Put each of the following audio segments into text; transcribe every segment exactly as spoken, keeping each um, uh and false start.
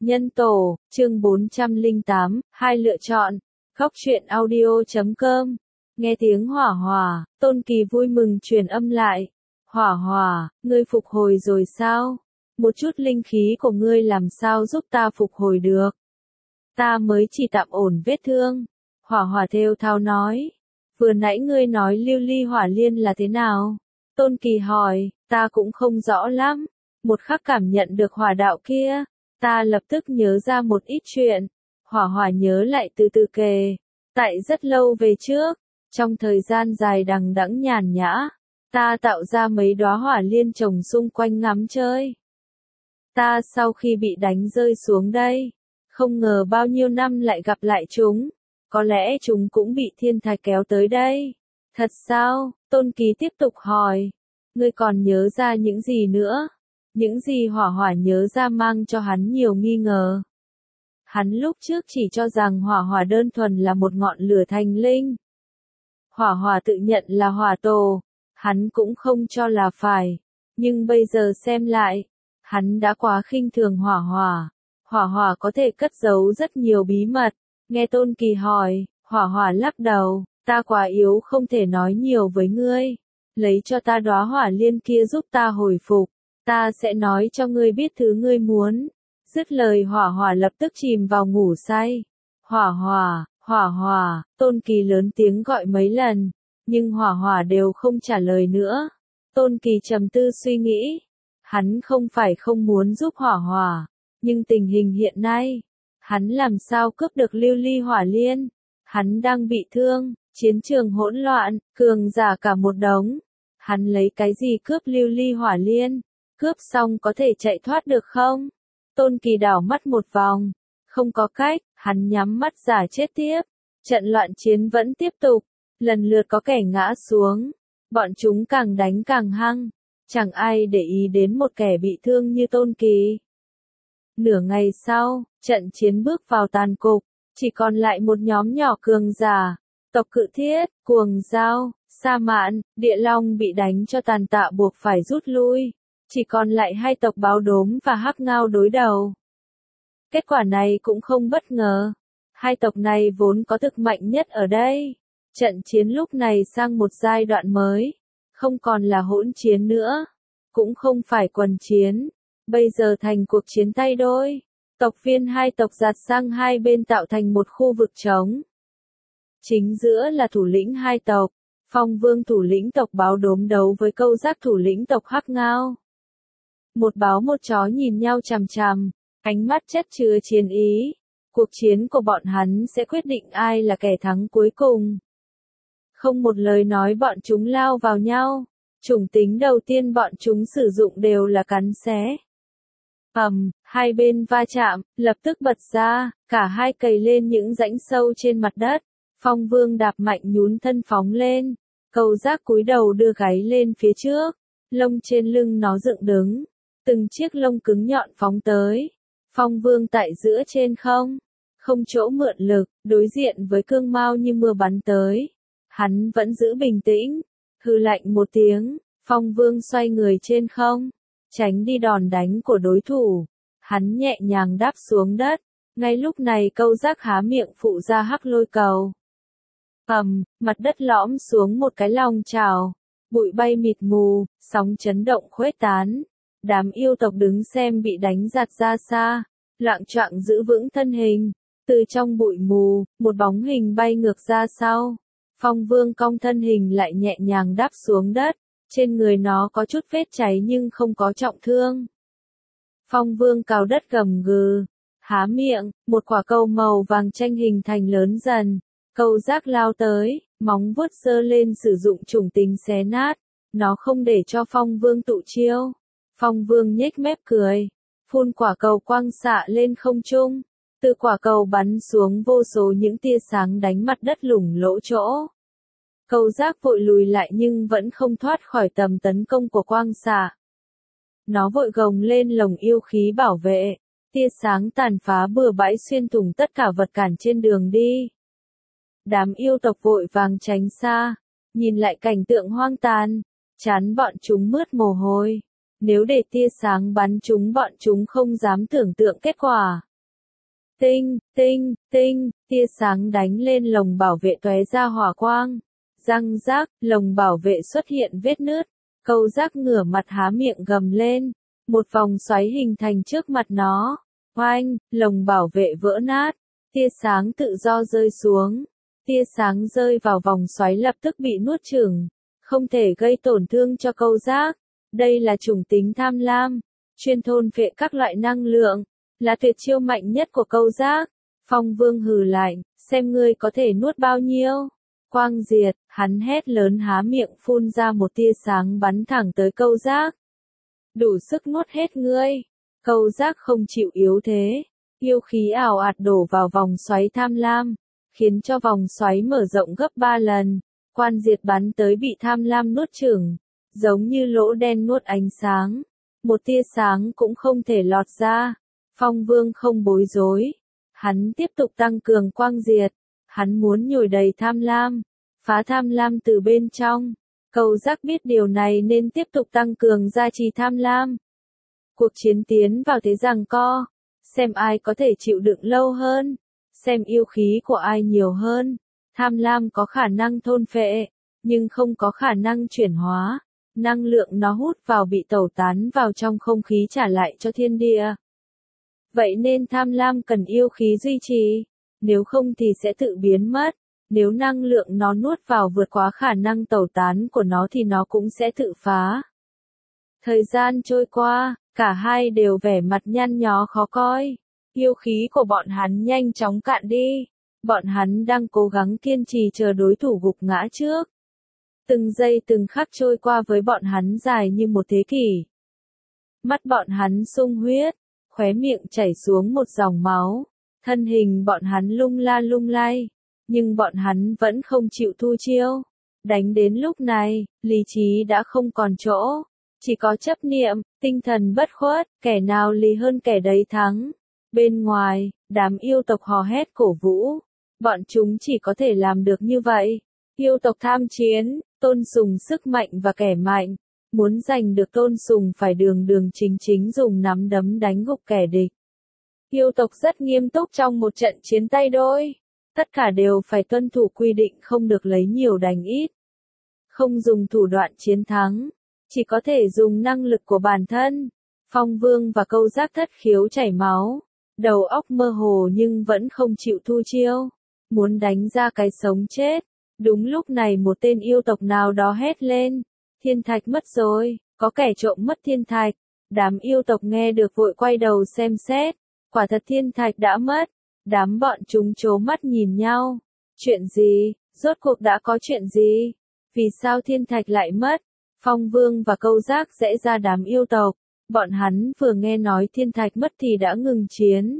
Nhân tổ, chương bốn trăm lẻ tám, hai lựa chọn. Góc truyện audio chấm com. Nghe tiếng Hỏa Hỏa, Tôn Kỳ vui mừng truyền âm lại. Hỏa Hỏa, ngươi phục hồi rồi sao? Một chút linh khí của ngươi làm sao giúp ta phục hồi được? Ta mới chỉ tạm ổn vết thương. Hỏa Hỏa thều thào nói. Vừa nãy ngươi nói lưu ly hỏa liên là thế nào? Tôn Kỳ hỏi, ta cũng không rõ lắm. Một khắc cảm nhận được hỏa đạo kia. Ta lập tức nhớ ra một ít chuyện. Hỏa Hỏa nhớ lại từ từ kể. Tại rất lâu về trước, trong thời gian dài đằng đẵng nhàn nhã, ta tạo ra mấy đóa hỏa liên trồng xung quanh ngắm chơi. Ta sau khi bị đánh rơi xuống đây, không ngờ bao nhiêu năm lại gặp lại chúng. Có lẽ chúng cũng bị thiên thạch kéo tới đây. Thật sao? Tôn Kỳ tiếp tục hỏi. Ngươi còn nhớ ra những gì nữa? Những gì Hỏa Hỏa nhớ ra mang cho hắn nhiều nghi ngờ. Hắn lúc trước chỉ cho rằng Hỏa Hỏa đơn thuần là một ngọn lửa thành linh. Hỏa Hỏa tự nhận là hỏa tổ, hắn cũng không cho là phải. Nhưng bây giờ xem lại, hắn đã quá khinh thường Hỏa Hỏa. Hỏa Hỏa có thể cất giấu rất nhiều bí mật. Nghe Tôn Kỳ hỏi, Hỏa Hỏa lắc đầu, ta quá yếu không thể nói nhiều với ngươi. Lấy cho ta đóa hỏa liên kia giúp ta hồi phục. Ta sẽ nói cho ngươi biết thứ ngươi muốn. Dứt lời Hỏa Hỏa lập tức chìm vào ngủ say. Hỏa Hỏa, Hỏa Hỏa, Tôn Kỳ lớn tiếng gọi mấy lần, nhưng Hỏa Hỏa đều không trả lời nữa. Tôn Kỳ trầm tư suy nghĩ. Hắn không phải không muốn giúp Hỏa Hỏa, nhưng tình hình hiện nay, hắn làm sao cướp được lưu ly hỏa liên? Hắn đang bị thương, chiến trường hỗn loạn, cường giả cả một đống. Hắn lấy cái gì cướp lưu ly hỏa liên? Cướp xong có thể chạy thoát được không? Tôn Kỳ đảo mắt một vòng. Không có cách, hắn nhắm mắt giả chết tiếp. Trận loạn chiến vẫn tiếp tục. Lần lượt có kẻ ngã xuống. Bọn chúng càng đánh càng hăng. Chẳng ai để ý đến một kẻ bị thương như Tôn Kỳ. Nửa ngày sau, trận chiến bước vào tàn cục. Chỉ còn lại một nhóm nhỏ cường giả. Tộc Cự Thiết, Cuồng Dao, Sa Mạn, Địa Long bị đánh cho tàn tạ buộc phải rút lui. Chỉ còn lại hai tộc Báo Đốm và Hắc Ngao đối đầu. Kết quả này cũng không bất ngờ. Hai tộc này vốn có thực mạnh nhất ở đây. Trận chiến lúc này sang một giai đoạn mới. Không còn là hỗn chiến nữa. Cũng không phải quần chiến. Bây giờ thành cuộc chiến tay đôi. Tộc viên hai tộc giạt sang hai bên tạo thành một khu vực trống. Chính giữa là thủ lĩnh hai tộc. Phong Vương thủ lĩnh tộc Báo Đốm đấu với Câu Giác thủ lĩnh tộc Hắc Ngao. Một báo một chó nhìn nhau chằm chằm, ánh mắt chất chứa chiến ý. Cuộc chiến của bọn hắn sẽ quyết định ai là kẻ thắng cuối cùng. Không một lời nói bọn chúng lao vào nhau. Chủng tính đầu tiên bọn chúng sử dụng đều là cắn xé. Ầm, hai bên va chạm, lập tức bật ra, cả hai cày lên những rãnh sâu trên mặt đất. Phong Vương đạp mạnh nhún thân phóng lên. Câu Giác cúi đầu đưa gáy lên phía trước. Lông trên lưng nó dựng đứng. Từng chiếc lông cứng nhọn phóng tới. Phong Vương tại giữa trên không. Không chỗ mượn lực, đối diện với cương mao như mưa bắn tới. Hắn vẫn giữ bình tĩnh. Hừ lạnh một tiếng, Phong Vương xoay người trên không. Tránh đi đòn đánh của đối thủ. Hắn nhẹ nhàng đáp xuống đất. Ngay lúc này Câu Giác há miệng phụ ra hắc lôi cầu. Ầm, mặt đất lõm xuống một cái lòng trào. Bụi bay mịt mù, sóng chấn động khuếch tán. Đám yêu tộc đứng xem bị đánh giạt ra xa, loạng choạng giữ vững thân hình. Từ trong bụi mù, một bóng hình bay ngược ra sau. Phong Vương cong thân hình lại nhẹ nhàng đáp xuống đất. Trên người nó có chút vết cháy nhưng không có trọng thương. Phong Vương cào đất gầm gừ, há miệng, một quả cầu màu vàng chanh hình thành lớn dần. Câu Giác lao tới, móng vuốt giơ lên sử dụng chủng tính xé nát. Nó không để cho Phong Vương tụ chiêu. Phong Vương nhếch mép cười, phun quả cầu quang xạ lên không trung. Từ quả cầu bắn xuống vô số những tia sáng đánh mặt đất lủng lỗ chỗ. Câu Giác vội lùi lại nhưng vẫn không thoát khỏi tầm tấn công của quang xạ. Nó vội gồng lên lồng yêu khí bảo vệ. Tia sáng tàn phá bừa bãi xuyên thủng tất cả vật cản trên đường đi. Đám yêu tộc vội vàng tránh xa. Nhìn lại cảnh tượng hoang tàn. Chán bọn chúng mướt mồ hôi. Nếu để tia sáng bắn chúng bọn chúng không dám tưởng tượng kết quả. Tinh, tinh, tinh, tia sáng đánh lên lồng bảo vệ tóe ra hỏa quang. Răng rác, lồng bảo vệ xuất hiện vết nứt. Câu giác ngửa mặt há miệng gầm lên. Một vòng xoáy hình thành trước mặt nó. Oanh, lồng bảo vệ vỡ nát. Tia sáng tự do rơi xuống. Tia sáng rơi vào vòng xoáy lập tức bị nuốt chửng. Không thể gây tổn thương cho câu giác. Đây là chủng tính tham lam. Chuyên thôn phệ các loại năng lượng. Là tuyệt chiêu mạnh nhất của câu giác. Phong Vương hừ lạnh, xem ngươi có thể nuốt bao nhiêu. Quang diệt, hắn hét lớn há miệng phun ra một tia sáng bắn thẳng tới câu giác. Đủ sức nuốt hết ngươi. Câu giác không chịu yếu thế. Yêu khí ảo ạt đổ vào vòng xoáy tham lam. Khiến cho vòng xoáy mở rộng gấp ba lần. Quan diệt bắn tới bị tham lam nuốt chửng. Giống như lỗ đen nuốt ánh sáng. Một tia sáng cũng không thể lọt ra. Phong Vương không bối rối. Hắn tiếp tục tăng cường quang diệt. Hắn muốn nhồi đầy tham lam. Phá tham lam từ bên trong. Câu giác biết điều này nên tiếp tục tăng cường gia trì tham lam. Cuộc chiến tiến vào thế giằng co. Xem ai có thể chịu đựng lâu hơn. Xem yêu khí của ai nhiều hơn. Tham lam có khả năng thôn phệ. Nhưng không có khả năng chuyển hóa. Năng lượng nó hút vào bị tẩu tán vào trong không khí trả lại cho thiên địa. Vậy nên tham lam cần yêu khí duy trì. Nếu không thì sẽ tự biến mất. Nếu năng lượng nó nuốt vào vượt quá khả năng tẩu tán của nó thì nó cũng sẽ tự phá. Thời gian trôi qua, cả hai đều vẻ mặt nhăn nhó khó coi. Yêu khí của bọn hắn nhanh chóng cạn đi. Bọn hắn đang cố gắng kiên trì chờ đối thủ gục ngã trước. Từng giây từng khắc trôi qua với bọn hắn dài như một thế kỷ. Mắt bọn hắn sung huyết, khóe miệng chảy xuống một dòng máu. Thân hình bọn hắn lung la lung lay. Nhưng bọn hắn vẫn không chịu thu chiêu. Đánh đến lúc này, lý trí đã không còn chỗ. Chỉ có chấp niệm, tinh thần bất khuất, kẻ nào lý hơn kẻ đấy thắng. Bên ngoài, đám yêu tộc hò hét cổ vũ. Bọn chúng chỉ có thể làm được như vậy. Yêu tộc tham chiến, tôn sùng sức mạnh và kẻ mạnh. Muốn giành được tôn sùng phải đường đường chính chính dùng nắm đấm đánh gục kẻ địch. Yêu tộc rất nghiêm túc trong một trận chiến tay đôi. Tất cả đều phải tuân thủ quy định không được lấy nhiều đánh ít. Không dùng thủ đoạn chiến thắng. Chỉ có thể dùng năng lực của bản thân. Phong Vương và câu giác thất khiếu chảy máu. Đầu óc mơ hồ nhưng vẫn không chịu thu chiêu. Muốn đánh ra cái sống chết. Đúng lúc này một tên yêu tộc nào đó hét lên. Thiên thạch mất rồi, có kẻ trộm mất thiên thạch. Đám yêu tộc nghe được vội quay đầu xem xét. Quả thật thiên thạch đã mất. Đám bọn chúng trố mắt nhìn nhau. Chuyện gì? Rốt cuộc đã có chuyện gì? Vì sao thiên thạch lại mất? Phong Vương và câu giác rẽ ra đám yêu tộc. Bọn hắn vừa nghe nói thiên thạch mất thì đã ngừng chiến.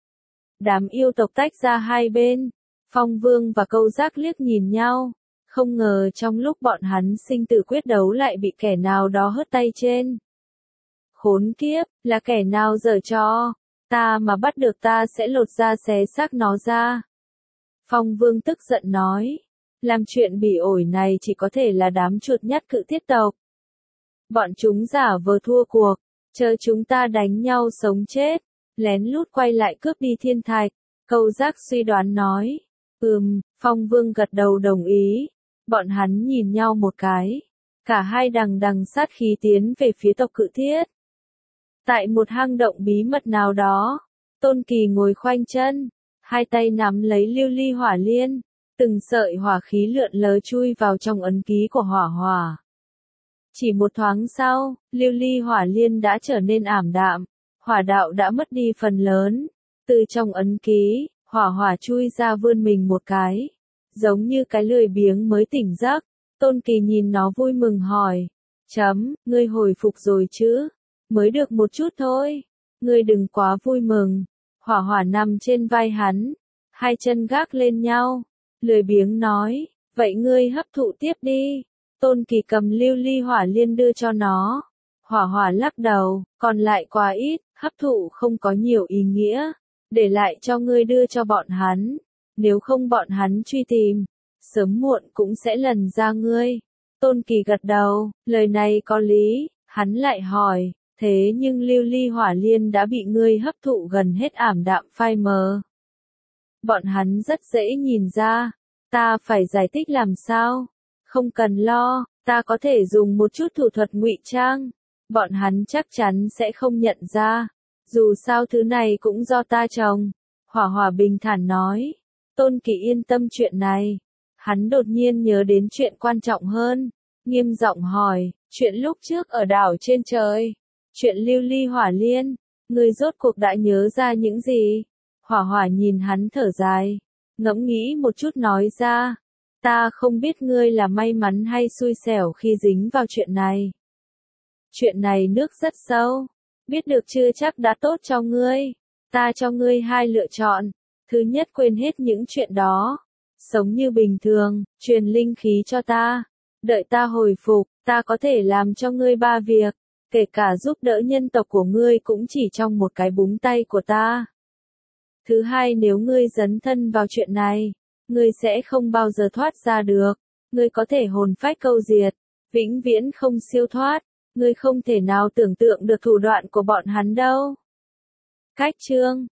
Đám yêu tộc tách ra hai bên. Phong Vương và câu giác liếc nhìn nhau. Không ngờ trong lúc bọn hắn sinh tử quyết đấu lại bị kẻ nào đó hất tay trên. Khốn kiếp, là kẻ nào giở trò? Ta mà bắt được ta sẽ lột da xé xác nó ra. Phong Vương tức giận nói. Làm chuyện bỉ ổi này chỉ có thể là đám chuột nhắt cự thiết tộc. Bọn chúng giả vờ thua cuộc. Chờ chúng ta đánh nhau sống chết. Lén lút quay lại cướp đi thiên thạch. Câu giác suy đoán nói. Ừm, Phong Vương gật đầu đồng ý. Bọn hắn nhìn nhau một cái. Cả hai đằng đằng sát khí tiến về phía tộc cự thiết. Tại một hang động bí mật nào đó, Tôn Kỳ ngồi khoanh chân, hai tay nắm lấy lưu ly hỏa liên, từng sợi hỏa khí lượn lờ chui vào trong ấn ký của hỏa hỏa. Chỉ một thoáng sau, lưu ly hỏa liên đã trở nên ảm đạm, hỏa đạo đã mất đi phần lớn. Từ trong ấn ký, hỏa hỏa chui ra vươn mình một cái, giống như cái lười biếng mới tỉnh giấc. Tôn Kỳ nhìn nó vui mừng hỏi, chấm, ngươi hồi phục rồi chứ? Mới được một chút thôi. Ngươi đừng quá vui mừng. Hỏa hỏa nằm trên vai hắn. Hai chân gác lên nhau. Lười biếng nói. Vậy ngươi hấp thụ tiếp đi. Tôn Kỳ cầm lưu ly hỏa liên đưa cho nó. Hỏa hỏa lắc đầu. Còn lại quá ít. Hấp thụ không có nhiều ý nghĩa. Để lại cho ngươi đưa cho bọn hắn. Nếu không bọn hắn truy tìm. Sớm muộn cũng sẽ lần ra ngươi. Tôn Kỳ gật đầu. Lời này có lý. Hắn lại hỏi. Thế nhưng lưu ly hỏa liên đã bị ngươi hấp thụ gần hết ảm đạm phai mờ. Bọn hắn rất dễ nhìn ra. Ta phải giải thích làm sao? Không cần lo, ta có thể dùng một chút thủ thuật ngụy trang. Bọn hắn chắc chắn sẽ không nhận ra. Dù sao thứ này cũng do ta trồng. Hỏa Hỏa bình thản nói. Tôn Kỳ yên tâm chuyện này. Hắn đột nhiên nhớ đến chuyện quan trọng hơn. Nghiêm giọng hỏi, chuyện lúc trước ở đảo trên trời. Chuyện lưu ly hỏa liên. Ngươi rốt cuộc đã nhớ ra những gì? Hỏa Hỏa nhìn hắn thở dài. Ngẫm nghĩ một chút nói ra. Ta không biết ngươi là may mắn hay xui xẻo khi dính vào chuyện này. Chuyện này nước rất sâu. Biết được chưa chắc đã tốt cho ngươi. Ta cho ngươi hai lựa chọn. Thứ nhất quên hết những chuyện đó. Sống như bình thường, truyền linh khí cho ta. Đợi ta hồi phục, ta có thể làm cho ngươi ba việc. Kể cả giúp đỡ nhân tộc của ngươi cũng chỉ trong một cái búng tay của ta. Thứ hai nếu ngươi dấn thân vào chuyện này, ngươi sẽ không bao giờ thoát ra được. Ngươi có thể hồn phách câu diệt, vĩnh viễn không siêu thoát. Ngươi không thể nào tưởng tượng được thủ đoạn của bọn hắn đâu. Cách chương